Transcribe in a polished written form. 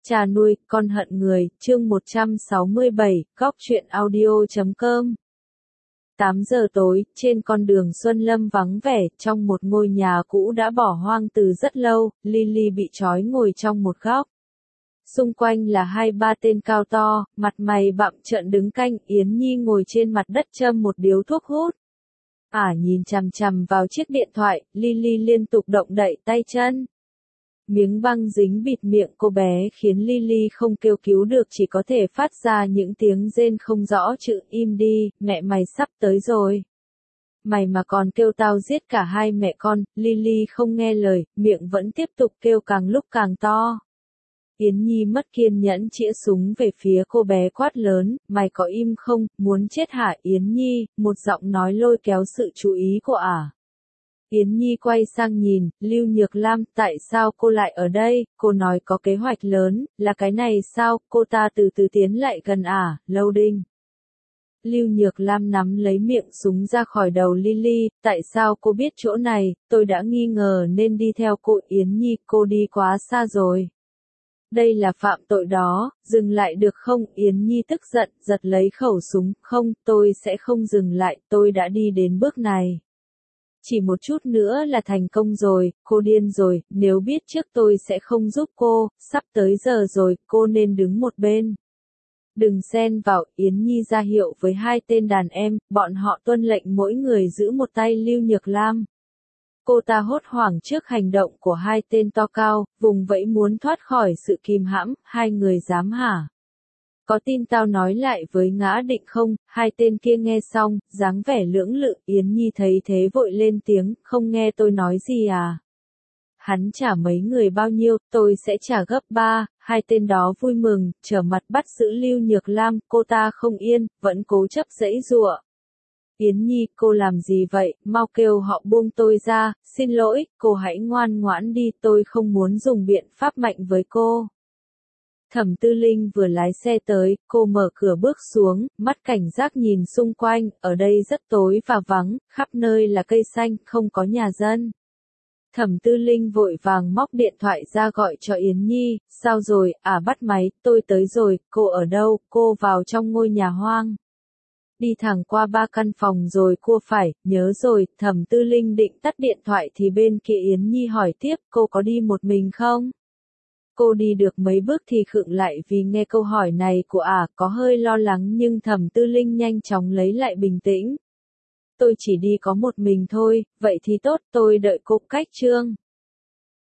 Cha nuôi, con hận người, chương 167, góc truyện audio.com. 8 giờ tối, trên con đường Xuân Lâm vắng vẻ, trong một ngôi nhà cũ đã bỏ hoang từ rất lâu, Lily bị trói ngồi trong một góc. Xung quanh là 2-3 tên cao to, mặt mày bặm trợn đứng canh, Yến Nhi ngồi trên mặt đất châm một điếu thuốc hút. Nhìn chằm chằm vào chiếc điện thoại, Lily liên tục động đậy tay chân. Miếng băng dính bịt miệng cô bé khiến Lily không kêu cứu được, chỉ có thể phát ra những tiếng rên không rõ chữ im đi, mẹ mày sắp tới rồi. Mày mà còn kêu tao giết cả hai mẹ con, Lily không nghe lời, miệng vẫn tiếp tục kêu càng lúc càng to. Yến Nhi mất kiên nhẫn chĩa súng về phía cô bé quát lớn, mày có im không, muốn chết hả Yến Nhi, một giọng nói lôi kéo sự chú ý của Yến Nhi quay sang nhìn, Lưu Nhược Lam, tại sao cô lại ở đây, cô nói có kế hoạch lớn, là cái này sao, cô ta từ từ tiến lại gần loading. Lưu Nhược Lam nắm lấy miệng súng ra khỏi đầu Lily, tại sao cô biết chỗ này, tôi đã nghi ngờ nên đi theo cô Yến Nhi, cô đi quá xa rồi. Đây là phạm tội đó, dừng lại được không, Yến Nhi tức giận, giật lấy khẩu súng, không, tôi sẽ không dừng lại, tôi đã đi đến bước này. Chỉ một chút nữa là thành công rồi, cô điên rồi, nếu biết trước tôi sẽ không giúp cô, sắp tới giờ rồi, cô nên đứng một bên. Đừng xen vào, Yến Nhi ra hiệu với hai tên đàn em, bọn họ tuân lệnh mỗi người giữ một tay Lưu Nhược Lam. Cô ta hốt hoảng trước hành động của hai tên to cao, vùng vẫy muốn thoát khỏi sự kìm hãm, hai người dám hả? Có tin tao nói lại với Ngã Định không? Hai tên kia nghe xong, dáng vẻ lưỡng lự, Yến Nhi thấy thế vội lên tiếng, không nghe tôi nói gì à? Hắn trả mấy người bao nhiêu, tôi sẽ trả gấp 3, hai tên đó vui mừng, trở mặt bắt giữ Lưu Nhược Lam, cô ta không yên, vẫn cố chấp giãy giụa. Yến Nhi, cô làm gì vậy, mau kêu họ buông tôi ra, xin lỗi, cô hãy ngoan ngoãn đi, tôi không muốn dùng biện pháp mạnh với cô. Thẩm Tư Linh vừa lái xe tới, cô mở cửa bước xuống, mắt cảnh giác nhìn xung quanh, ở đây rất tối và vắng, khắp nơi là cây xanh, không có nhà dân. Thẩm Tư Linh vội vàng móc điện thoại ra gọi cho Yến Nhi, sao rồi, bắt máy, tôi tới rồi, cô ở đâu, cô vào trong ngôi nhà hoang. Đi thẳng qua 3 căn phòng rồi cô phải, nhớ rồi, Thẩm Tư Linh định tắt điện thoại thì bên kia Yến Nhi hỏi tiếp, cô có đi một mình không? Cô đi được mấy bước thì khựng lại vì nghe câu hỏi này của có hơi lo lắng nhưng Thẩm Tư Linh nhanh chóng lấy lại bình tĩnh. Tôi chỉ đi có một mình thôi, vậy thì tốt, tôi đợi cô cách trương.